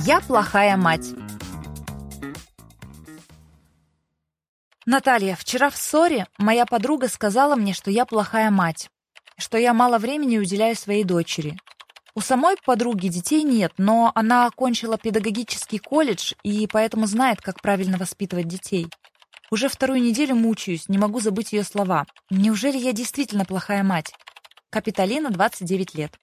Я плохая мать. Наталья, вчера в ссоре моя подруга сказала мне, что я плохая мать, что я мало времени уделяю своей дочери. У самой подруги детей нет, но она окончила педагогический колледж и поэтому знает, как правильно воспитывать детей. Уже вторую неделю мучаюсь, не могу забыть ее слова. Неужели я действительно плохая мать? Капитолина, 29 лет.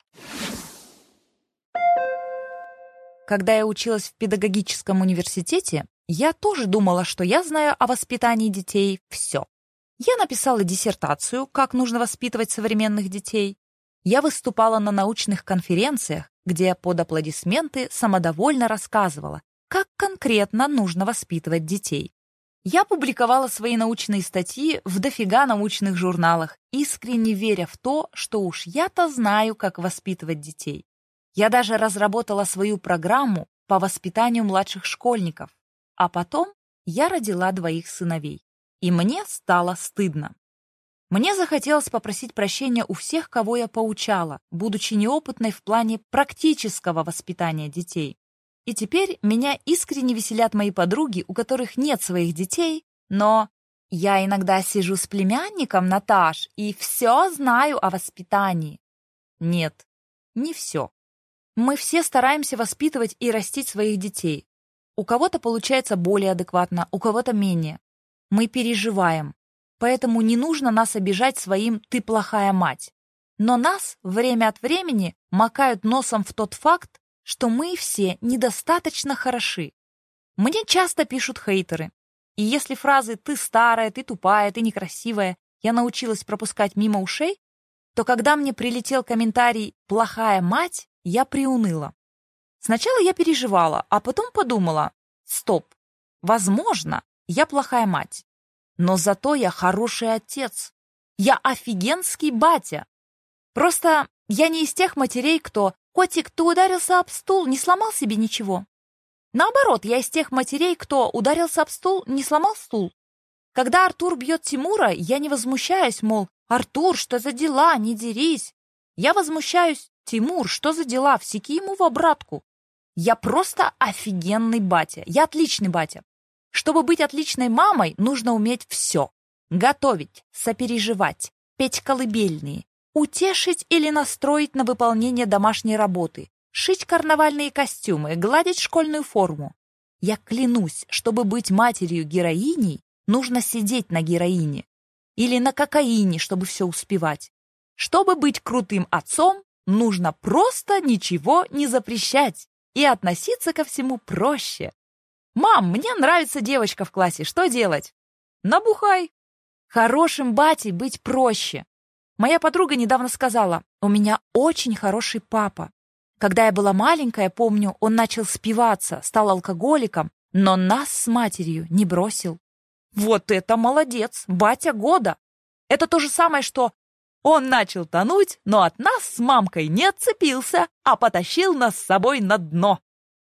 Когда я училась в педагогическом университете, я тоже думала, что я знаю о воспитании детей все. Я написала диссертацию «Как нужно воспитывать современных детей». Я выступала на научных конференциях, где под аплодисменты самодовольно рассказывала, как конкретно нужно воспитывать детей. Я публиковала свои научные статьи в дофига научных журналах, искренне веря в то, что уж я-то знаю, как воспитывать детей. Я даже разработала свою программу по воспитанию младших школьников. А потом я родила 2 сыновей. И мне стало стыдно. Мне захотелось попросить прощения у всех, кого я поучала, будучи неопытной в плане практического воспитания детей. И теперь меня искренне веселят мои подруги, у которых нет своих детей, но я иногда сижу с племянником, Наташ, и все знаю о воспитании. Нет, не все. Мы все стараемся воспитывать и растить своих детей. У кого-то получается более адекватно, у кого-то менее. Мы переживаем. Поэтому не нужно нас обижать своим «ты плохая мать». Но нас время от времени макают носом в тот факт, что мы все недостаточно хороши. Мне часто пишут хейтеры. И если фразы «ты старая», «ты тупая», «ты некрасивая» я научилась пропускать мимо ушей, то когда мне прилетел комментарий «плохая мать», я приуныла. Сначала я переживала, а потом подумала: стоп, возможно, я плохая мать, но зато я хороший отец. Я офигенский батя. Просто я не из тех матерей, кто: «Котик, ты ударился об стул, не сломал себе ничего». Наоборот, я из тех матерей, кто ударился об стул, не сломал стул. Когда Артур бьет Тимура, я не возмущаюсь, мол, «Артур, что за дела, не дерись». Я возмущаюсь: «Тимур, что за дела, всеки ему в обратку». Я просто офигенный батя. Я отличный батя. Чтобы быть отличной мамой, нужно уметь все. Готовить, сопереживать, петь колыбельные, утешить или настроить на выполнение домашней работы, шить карнавальные костюмы, гладить школьную форму. Я клянусь, чтобы быть матерью-героиней, нужно сидеть на героине. Или на кокаине, чтобы все успевать. Чтобы быть крутым отцом, нужно просто ничего не запрещать и относиться ко всему проще. «Мам, мне нравится девочка в классе, что делать?» «Набухай». Хорошим батей быть проще. Моя подруга недавно сказала: «У меня очень хороший папа. Когда я была маленькая, помню, он начал спиваться, стал алкоголиком, но нас с матерью не бросил». Вот это молодец, батя года. Это то же самое, что он начал тонуть, но от нас с мамкой не отцепился, а потащил нас с собой на дно.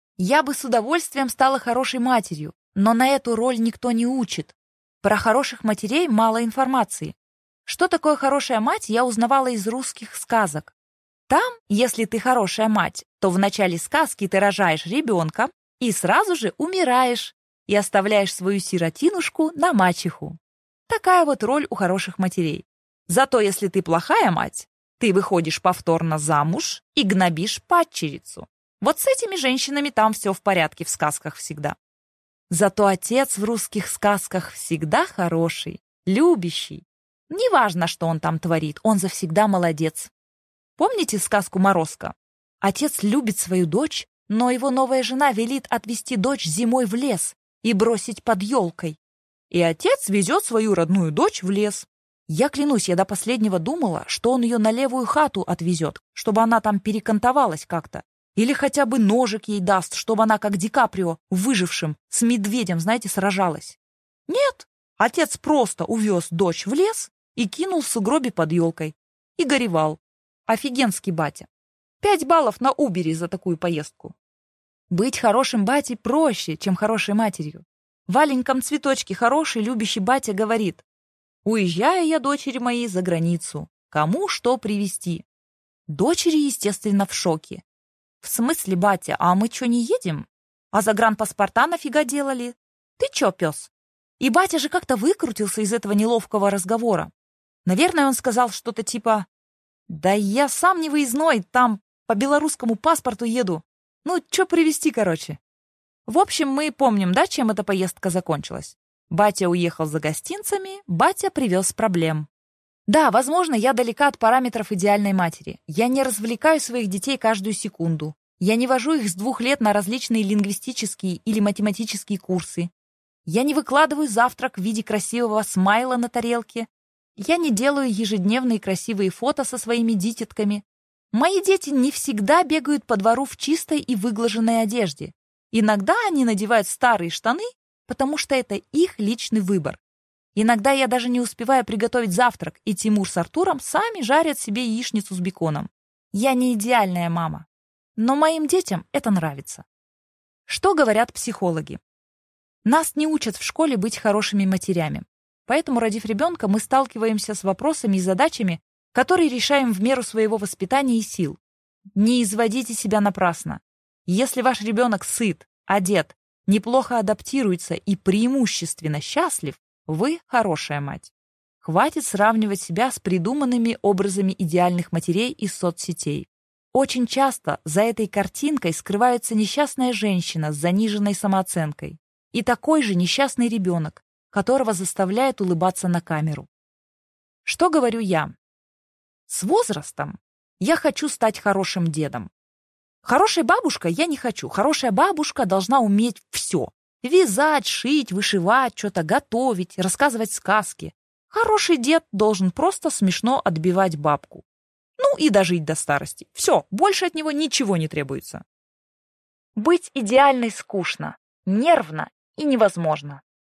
Я бы с удовольствием стала хорошей матерью, но на эту роль никто не учит. Про хороших матерей мало информации. Что такое хорошая мать, я узнавала из русских сказок. Там, если ты хорошая мать, то в начале сказки ты рожаешь ребенка и сразу же умираешь и оставляешь свою сиротинушку на мачеху. Такая вот роль у хороших матерей. Зато если ты плохая мать, ты выходишь повторно замуж и гнобишь падчерицу. Вот с этими женщинами там все в порядке в сказках всегда. Зато отец в русских сказках всегда хороший, любящий. Неважно, что он там творит, он завсегда молодец. Помните сказку «Морозко»? Отец любит свою дочь, но его новая жена велит отвезти дочь зимой в лес и бросить под елкой. И отец везет свою родную дочь в лес. Я клянусь, я до последнего думала, что он ее на левую хату отвезет, чтобы она там перекантовалась как-то. Или хотя бы ножик ей даст, чтобы она, как Ди Каприо, выжившим, с медведем, знаете, сражалась. Нет, отец просто увез дочь в лес и кинул в сугробе под елкой. И горевал. Офигенский батя. 5 баллов на Убере за такую поездку. Быть хорошим батей проще, чем хорошей матерью. В «Аленьком цветочке» хороший, любящий батя говорит: «Уезжаю я, дочери мои, за границу. Кому что привезти?» Дочери, естественно, в шоке. «В смысле, батя, а мы что, не едем?» А загранпаспорта нафига делали? Ты чё, пёс? И батя же как-то выкрутился из этого неловкого разговора. Наверное, он сказал что-то типа: «Да я сам не выездной, там по белорусскому паспорту еду. Ну, чё привезти, короче». В общем, мы помним, да, чем эта поездка закончилась? Батя уехал за гостинцами, батя привез проблем. Да, возможно, я далека от параметров идеальной матери. Я не развлекаю своих детей каждую секунду. Я не вожу их с 2 лет на различные лингвистические или математические курсы. Я не выкладываю завтрак в виде красивого смайла на тарелке. Я не делаю ежедневные красивые фото со своими дитятками. Мои дети не всегда бегают по двору в чистой и выглаженной одежде. Иногда они надевают старые штаны, потому что это их личный выбор. Иногда я даже не успеваю приготовить завтрак, и Тимур с Артуром сами жарят себе яичницу с беконом. Я не идеальная мама, но моим детям это нравится. Что говорят психологи? Нас не учат в школе быть хорошими матерями. Поэтому, родив ребенка, мы сталкиваемся с вопросами и задачами, которые решаем в меру своего воспитания и сил. Не изводите себя напрасно. Если ваш ребенок сыт, одет, неплохо адаптируется и преимущественно счастлив, вы хорошая мать. Хватит сравнивать себя с придуманными образами идеальных матерей из соцсетей. Очень часто за этой картинкой скрывается несчастная женщина с заниженной самооценкой и такой же несчастный ребенок, которого заставляет улыбаться на камеру. Что говорю я? С возрастом я хочу стать хорошим дедом. Хорошей бабушкой я не хочу. Хорошая бабушка должна уметь все. Вязать, шить, вышивать, что-то готовить, рассказывать сказки. Хороший дед должен просто смешно отбивать бабку. Ну и дожить до старости. Все, больше от него ничего не требуется. Быть идеальной скучно, нервно и невозможно.